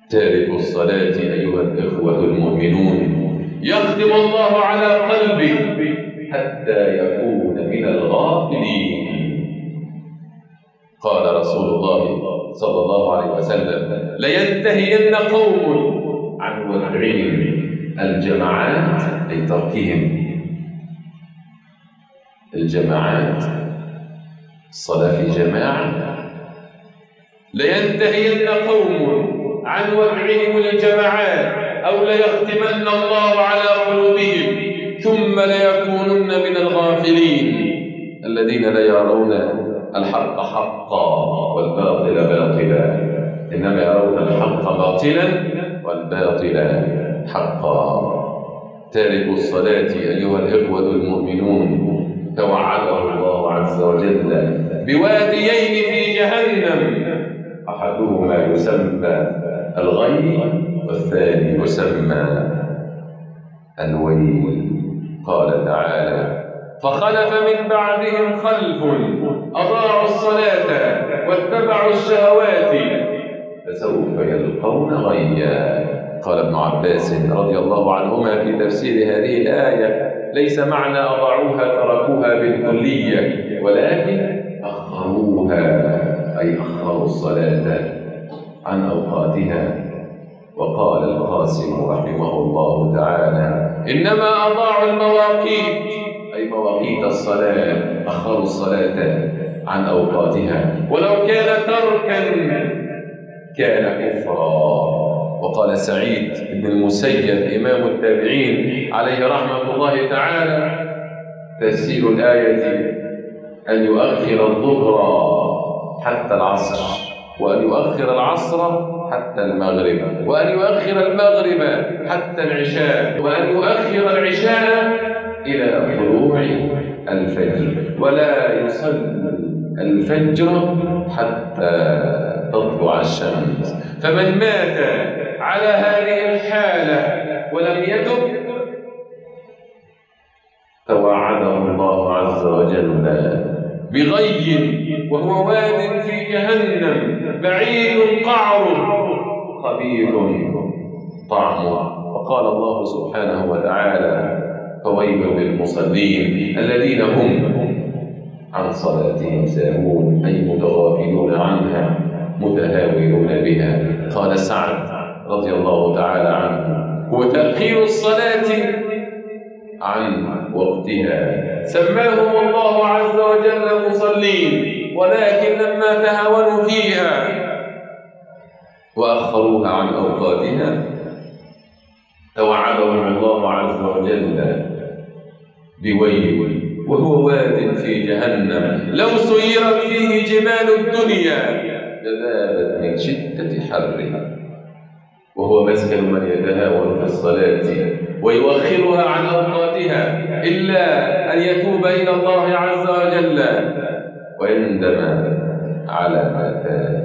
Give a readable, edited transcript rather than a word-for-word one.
تارك الصلاة أيها الإخوة المؤمنون يختم الله على قلبه حتى يكون من الغافلين. قال رسول الله صلى الله عليه وسلم: لينتهين قوم عن ودعهم الجماعات، أي تركهم الجماعات، الصلاة في جماعة. لينتهين قوم عن ودعهم الجماعات أو ليختمن الله على قلوبهم ثم ليكونن من الغافلين الذين لا يرون الحق حقا والباطل باطلا، إنما يرون الحق باطلا والباطل حقا. تارك الصلاة أيها الإخوة المؤمنون توعده الله عز وجل بواديين في جهنم، أحدهما يسمى الغي والثاني يسمى الويل. قال تعالى: فخلف من بعدهم خلف أضاعوا الصلاة واتبعوا الشهوات فسوف يلقون غيا. قال ابن عباس رضي الله عنهما في تفسير هذه الآية: ليس معنى أضاعوها تركوها بالكلية، ولكن أخروها، أي أخروا الصلاة عن أوقاتها. وقال القاسم رحمه الله تعالى: إنما أضاعوا المواقيت، أي مواقيت الصلاة، أخروا الصلاة عن أوقاتها، ولو كان تركا كان كفرا. وقال سعيد بن المسيب إمام التابعين عليه رحمة الله تعالى: تفسير الآية أن يؤخر الظهر حتى العصر، وأن يؤخر العصر حتى المغرب، وأن يؤخر المغرب حتى العشاء، وأن يؤخر العشاء إلى طلوع الفجر، ولا يصلي الفجر حتى تطلع الشمس. فمن مات على هذه الحالة ولم يتب توعده الله عز وجل بغي وهو واد في جهنم بعيد قعره خبيث طعمه. وقال الله سبحانه وتعالى: فويل للمصلين الذين هم عن صلاتهم ساهون، أي متغافلون عنها متهاونون بها. قال سعد رضي الله تعالى عنه: هو تأخير الصلاة عن وقتها. سماهم الله عز وجل مصلين، ولكن لما تهاونوا فيها وأخروها عن أوقاتها توعدهم الله عز وجل بويل وهو واد في جهنم لو سيرت فيه جبال الدنيا لذابت من شدة حرها. وهو مسكن من يتهاون في الصلاة ويؤخرها عن أوقاتها إلا أن يتوب إلى الله عز وجل ويندم على ما فات.